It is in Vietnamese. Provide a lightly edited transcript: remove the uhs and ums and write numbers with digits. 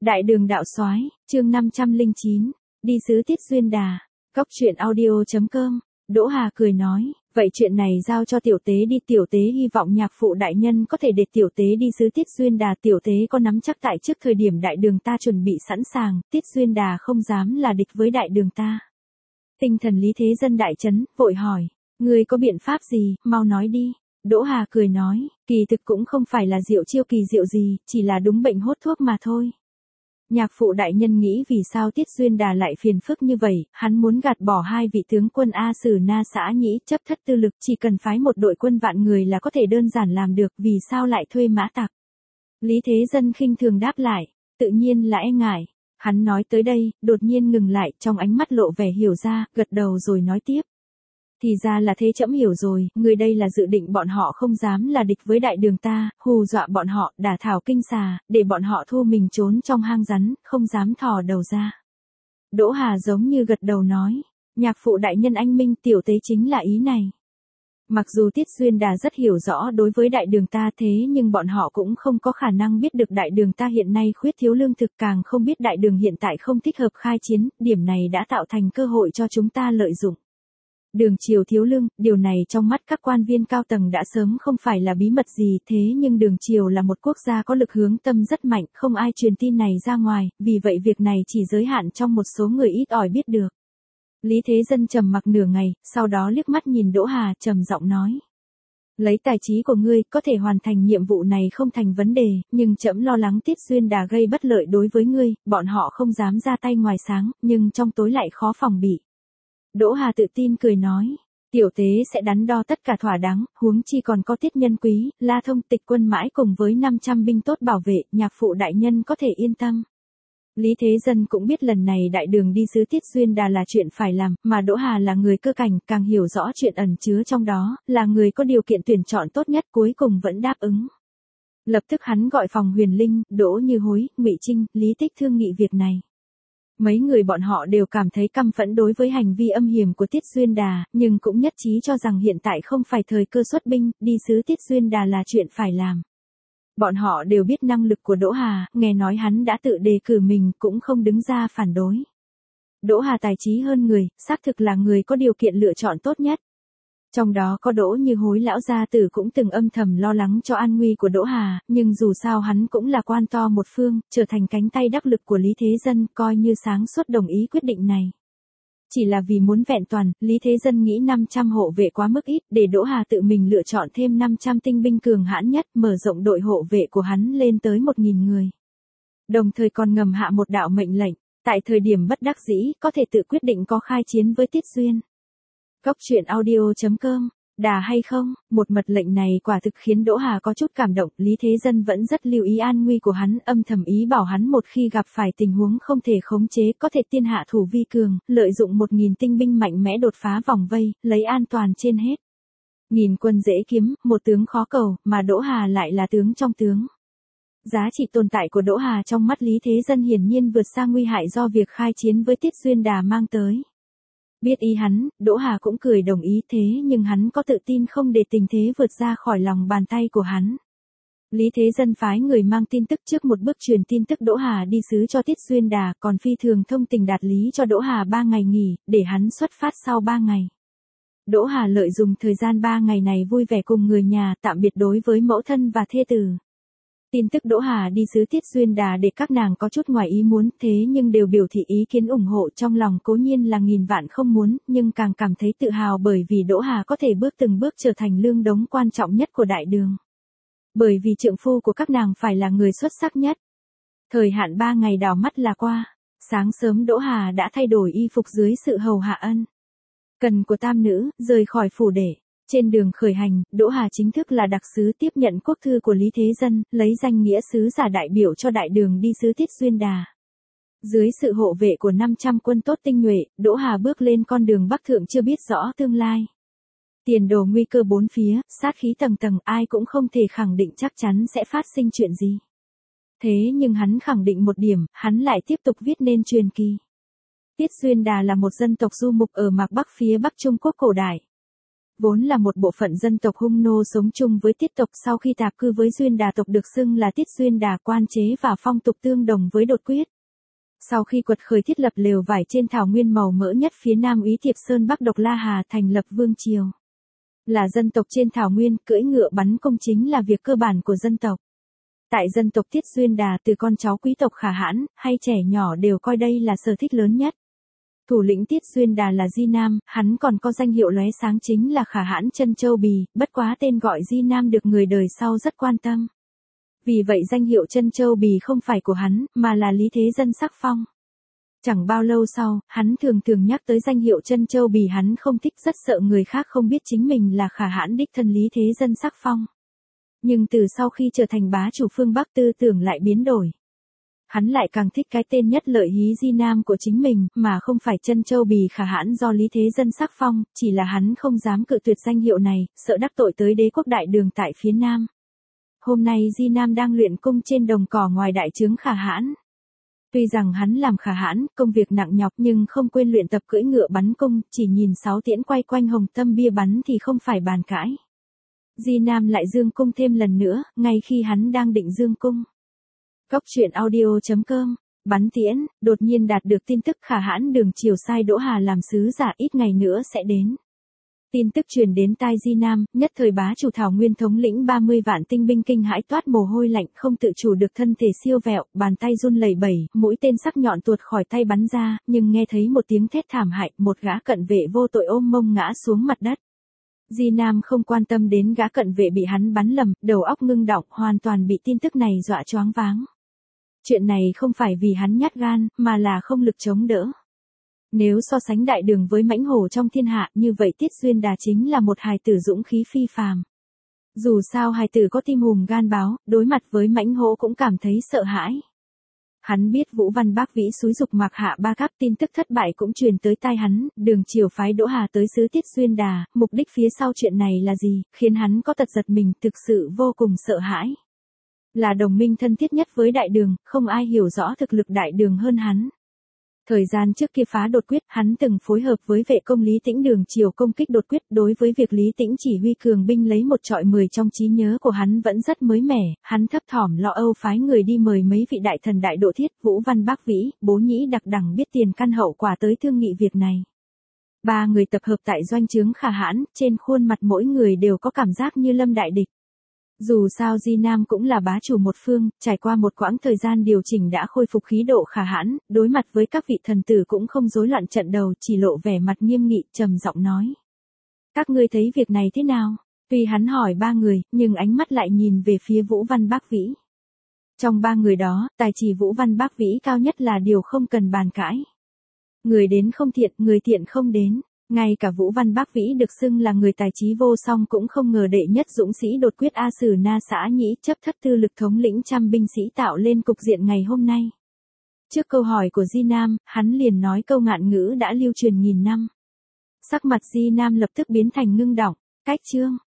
Đại đường đạo soái, chương 509, đi sứ Tiết Duyên Đà. Cóc truyện audio.com. Đỗ Hà cười nói, vậy chuyện này giao cho tiểu tế đi, tiểu tế hy vọng nhạc phụ đại nhân có thể để tiểu tế đi sứ Tiết Duyên Đà, tiểu tế có nắm chắc tại trước thời điểm đại đường ta chuẩn bị sẵn sàng, Tiết Duyên Đà không dám là địch với đại đường ta. Tinh thần Lý Thế Dân đại chấn, vội hỏi, ngươi có biện pháp gì, mau nói đi. Đỗ Hà cười nói, kỳ thực cũng không phải là diệu chiêu kỳ diệu gì, chỉ là đúng bệnh hốt thuốc mà thôi. Nhạc phụ đại nhân nghĩ vì sao Tiết Duyên Đà lại phiền phức như vậy, hắn muốn gạt bỏ hai vị tướng quân A Sử Na Xã Nhĩ, chấp thất tư lực, chỉ cần phái một đội quân vạn người là có thể đơn giản làm được, vì sao lại thuê mã tặc. Lý Thế Dân khinh thường đáp lại, tự nhiên là e ngại. Hắn nói tới đây, đột nhiên ngừng lại, trong ánh mắt lộ vẻ hiểu ra, gật đầu rồi nói tiếp. Thì ra là thế, trẫm hiểu rồi, người đây là dự định bọn họ không dám là địch với đại đường ta, hù dọa bọn họ, đả thảo kinh xà, để bọn họ thu mình trốn trong hang rắn, không dám thò đầu ra. Đỗ Hà giống như gật đầu nói, nhạc phụ đại nhân anh minh, tiểu tế chính là ý này. Mặc dù Tiết Duyên Đà rất hiểu rõ đối với đại đường ta, thế nhưng bọn họ cũng không có khả năng biết được đại đường ta hiện nay khuyết thiếu lương thực, càng không biết đại đường hiện tại không thích hợp khai chiến, điểm này đã tạo thành cơ hội cho chúng ta lợi dụng. Đường triều thiếu lương, điều này trong mắt các quan viên cao tầng đã sớm không phải là bí mật gì, thế nhưng đường triều là một quốc gia có lực hướng tâm rất mạnh, không ai truyền tin này ra ngoài, vì vậy việc này chỉ giới hạn trong một số người ít ỏi biết được. Lý Thế Dân trầm mặc nửa ngày, sau đó liếc mắt nhìn Đỗ Hà, trầm giọng nói. Lấy tài trí của ngươi, có thể hoàn thành nhiệm vụ này không thành vấn đề, nhưng trẫm lo lắng Tiết Duyên Đà gây bất lợi đối với ngươi, bọn họ không dám ra tay ngoài sáng, nhưng trong tối lại khó phòng bị. Đỗ Hà tự tin cười nói, tiểu tế sẽ đắn đo tất cả thỏa đáng, huống chi còn có Tiết Nhân Quý, La Thông Tịch Quân mãi cùng với 500 binh tốt bảo vệ, nhạc phụ đại nhân có thể yên tâm. Lý Thế Dân cũng biết lần này đại đường đi sứ Tiết Duyên Đà là chuyện phải làm, mà Đỗ Hà là người cơ cảnh, càng hiểu rõ chuyện ẩn chứa trong đó, là người có điều kiện tuyển chọn tốt nhất, cuối cùng vẫn đáp ứng. Lập tức hắn gọi phòng Huyền Linh, Đỗ Như Hối, Ngụy Trinh, Lý Tích thương nghị việc này. Mấy người bọn họ đều cảm thấy căm phẫn đối với hành vi âm hiểm của Tiết Duyên Đà, nhưng cũng nhất trí cho rằng hiện tại không phải thời cơ xuất binh, đi sứ Tiết Duyên Đà là chuyện phải làm. Bọn họ đều biết năng lực của Đỗ Hà, nghe nói hắn đã tự đề cử mình cũng không đứng ra phản đối. Đỗ Hà tài trí hơn người, xác thực là người có điều kiện lựa chọn tốt nhất. Trong đó có Đỗ Như Hối lão gia tử cũng từng âm thầm lo lắng cho an nguy của Đỗ Hà, nhưng dù sao hắn cũng là quan to một phương, trở thành cánh tay đắc lực của Lý Thế Dân, coi như sáng suốt đồng ý quyết định này. Chỉ là vì muốn vẹn toàn, Lý Thế Dân nghĩ 500 hộ vệ quá mức ít, để Đỗ Hà tự mình lựa chọn thêm 500 tinh binh cường hãn nhất, mở rộng đội hộ vệ của hắn lên tới 1.000 người. Đồng thời còn ngầm hạ một đạo mệnh lệnh, tại thời điểm bất đắc dĩ, có thể tự quyết định có khai chiến với Tiết Duyên. Cóc truyện audio.com, đà hay không, một mật lệnh này quả thực khiến Đỗ Hà có chút cảm động, Lý Thế Dân vẫn rất lưu ý an nguy của hắn, âm thầm ý bảo hắn một khi gặp phải tình huống không thể khống chế, có thể tiên hạ thủ vi cường, lợi dụng 1.000 tinh binh mạnh mẽ đột phá vòng vây, lấy an toàn trên hết. 1.000 quân dễ kiếm, một tướng khó cầu, mà Đỗ Hà lại là tướng trong tướng. Giá trị tồn tại của Đỗ Hà trong mắt Lý Thế Dân hiển nhiên vượt xa nguy hại do việc khai chiến với Tiết Duyên Đà mang tới. Biết ý hắn, Đỗ Hà cũng cười đồng ý, thế nhưng hắn có tự tin không để tình thế vượt ra khỏi lòng bàn tay của hắn. Lý Thế Dân phái người mang tin tức trước một bước truyền tin tức Đỗ Hà đi sứ cho Tiết Duyên Đà, còn phi thường thông tình đạt lý cho Đỗ Hà 3 ngày nghỉ, để hắn xuất phát sau 3 ngày. Đỗ Hà lợi dụng thời gian 3 ngày này vui vẻ cùng người nhà, tạm biệt đối với mẫu thân và thê tử. Tin tức Đỗ Hà đi sứ Tiết Duyên Đà để các nàng có chút ngoài ý muốn, thế nhưng đều biểu thị ý kiến ủng hộ, trong lòng cố nhiên là nghìn vạn không muốn, nhưng càng cảm thấy tự hào bởi vì Đỗ Hà có thể từng bước trở thành lương đống quan trọng nhất của đại đường. Bởi vì trượng phu của các nàng phải là người xuất sắc nhất. Thời hạn 3 ngày đảo mắt là qua, sáng sớm Đỗ Hà đã thay đổi y phục dưới sự hầu hạ ân cần của tam nữ, rời khỏi phủ đệ. Trên đường khởi hành, Đỗ Hà chính thức là đặc sứ tiếp nhận quốc thư của Lý Thế Dân, lấy danh nghĩa sứ giả đại biểu cho đại đường đi sứ Tiết Duyên Đà. Dưới sự hộ vệ của 500 quân tốt tinh nhuệ, Đỗ Hà bước lên con đường bắc thượng chưa biết rõ tương lai. Tiền đồ nguy cơ bốn phía, sát khí tầng tầng, ai cũng không thể khẳng định chắc chắn sẽ phát sinh chuyện gì. Thế nhưng hắn khẳng định một điểm, hắn lại tiếp tục viết nên truyền kỳ. Tiết Duyên Đà là một dân tộc du mục ở mạc bắc phía Bắc Trung Quốc cổ đại. Vốn là một bộ phận dân tộc Hung nô sống chung với Tiết tộc, sau khi tạp cư với Duyên Đà tộc được xưng là Tiết Duyên Đà, quan chế và phong tục tương đồng với Đột Quyết. Sau khi quật khởi thiết lập lều vải trên thảo nguyên màu mỡ nhất phía Nam Úy Thiệp Sơn Bắc Độc La Hà, thành lập vương triều. Là dân tộc trên thảo nguyên, cưỡi ngựa bắn cung chính là việc cơ bản của dân tộc. Tại dân tộc Tiết Duyên Đà, từ con cháu quý tộc Khả Hãn hay trẻ nhỏ đều coi đây là sở thích lớn nhất. Thủ lĩnh Tiết Duyên Đà là Di Nam, hắn còn có danh hiệu lóe sáng chính là Khả Hãn Chân Châu Bì, bất quá tên gọi Di Nam được người đời sau rất quan tâm. Vì vậy danh hiệu Chân Châu Bì không phải của hắn, mà là Lý Thế Dân sắc phong. Chẳng bao lâu sau, hắn thường nhắc tới danh hiệu Chân Châu Bì, hắn không thích, rất sợ người khác không biết chính mình là Khả Hãn đích thân Lý Thế Dân sắc phong. Nhưng từ sau khi trở thành bá chủ phương Bắc, tư tưởng lại biến đổi. Hắn lại càng thích cái tên nhất lợi Hí Di Nam của chính mình, mà không phải Chân Châu Bì Khả Hãn do Lý Thế Dân sắc phong, chỉ là hắn không dám cự tuyệt danh hiệu này, sợ đắc tội tới đế quốc Đại Đường tại phía Nam. Hôm nay Di Nam đang luyện cung trên đồng cỏ ngoài đại trướng Khả Hãn. Tuy rằng hắn làm Khả Hãn, công việc nặng nhọc nhưng không quên luyện tập cưỡi ngựa bắn cung, chỉ nhìn 6 tiễn quay quanh hồng tâm bia bắn thì không phải bàn cãi. Di Nam lại dương cung thêm lần nữa, ngay khi hắn đang định dương cung. Cốc truyện audio.com, bắn tiễn, đột nhiên đạt được tin tức Khả Hãn đường triều sai Đỗ Hà làm sứ giả, ít ngày nữa sẽ đến. Tin tức truyền đến tai Di Nam, nhất thời bá chủ thảo nguyên thống lĩnh 30 vạn tinh binh kinh hãi toát mồ hôi lạnh, không tự chủ được thân thể siêu vẹo, bàn tay run lẩy bẩy, mũi tên sắc nhọn tuột khỏi tay bắn ra, nhưng nghe thấy một tiếng thét thảm hại, một gã cận vệ vô tội ôm mông ngã xuống mặt đất. Di Nam không quan tâm đến gã cận vệ bị hắn bắn lầm, đầu óc ngưng đọng, hoàn toàn bị tin tức này dọa choáng váng. Chuyện này không phải vì hắn nhát gan, mà là không lực chống đỡ. Nếu so sánh Đại Đường với mãnh hổ trong thiên hạ, như vậy Tiết Duyên Đà chính là một hài tử dũng khí phi phàm. Dù sao hài tử có tim hùm gan báo, đối mặt với mãnh hổ cũng cảm thấy sợ hãi. Hắn biết Vũ Văn Bác Vĩ xúi giục Mạc Hạ Ba Các, tin tức thất bại cũng truyền tới tai hắn, đường triều phái Đỗ Hà tới xứ Tiết Duyên Đà, mục đích phía sau chuyện này là gì, khiến hắn có tật giật mình, thực sự vô cùng sợ hãi. Là đồng minh thân thiết nhất với Đại Đường, không ai hiểu rõ thực lực Đại Đường hơn hắn. Thời gian trước kia phá Đột Quyết, hắn từng phối hợp với vệ công Lý Tĩnh đường triều công kích Đột Quyết, đối với việc Lý Tĩnh chỉ huy cường binh lấy 1 trọi 10 trong trí nhớ của hắn vẫn rất mới mẻ, hắn thấp thỏm lo âu phái người đi mời mấy vị đại thần Đại Độ Thiết, Vũ Văn Bác Vĩ, Bố Nhĩ Đặc Đẳng biết tiền căn hậu quả tới thương nghị việc này. 3 người tập hợp tại doanh trướng Khả Hãn, trên khuôn mặt mỗi người đều có cảm giác như lâm đại địch. Dù sao Di Nam cũng là bá chủ một phương, trải qua một quãng thời gian điều chỉnh đã khôi phục khí độ Khả Hãn, đối mặt với các vị thần tử cũng không rối loạn trận đầu, chỉ lộ vẻ mặt nghiêm nghị, trầm giọng nói. Các ngươi thấy việc này thế nào? Tuy hắn hỏi 3 người, nhưng ánh mắt lại nhìn về phía Vũ Văn Bác Vĩ. Trong 3 người đó, tài chỉ Vũ Văn Bác Vĩ cao nhất là điều không cần bàn cãi. Người đến không thiện, người thiện không đến. Ngay cả Vũ Văn Bác Vĩ được xưng là người tài trí vô song cũng không ngờ đệ nhất dũng sĩ Đột Quyết A Sử Na Xã Nhĩ chấp thất tư lực thống lĩnh trăm binh sĩ tạo lên cục diện ngày hôm nay. Trước câu hỏi của Di Nam, hắn liền nói câu ngạn ngữ đã lưu truyền nghìn năm. Sắc mặt Di Nam lập tức biến thành ngưng đọng, cách chương.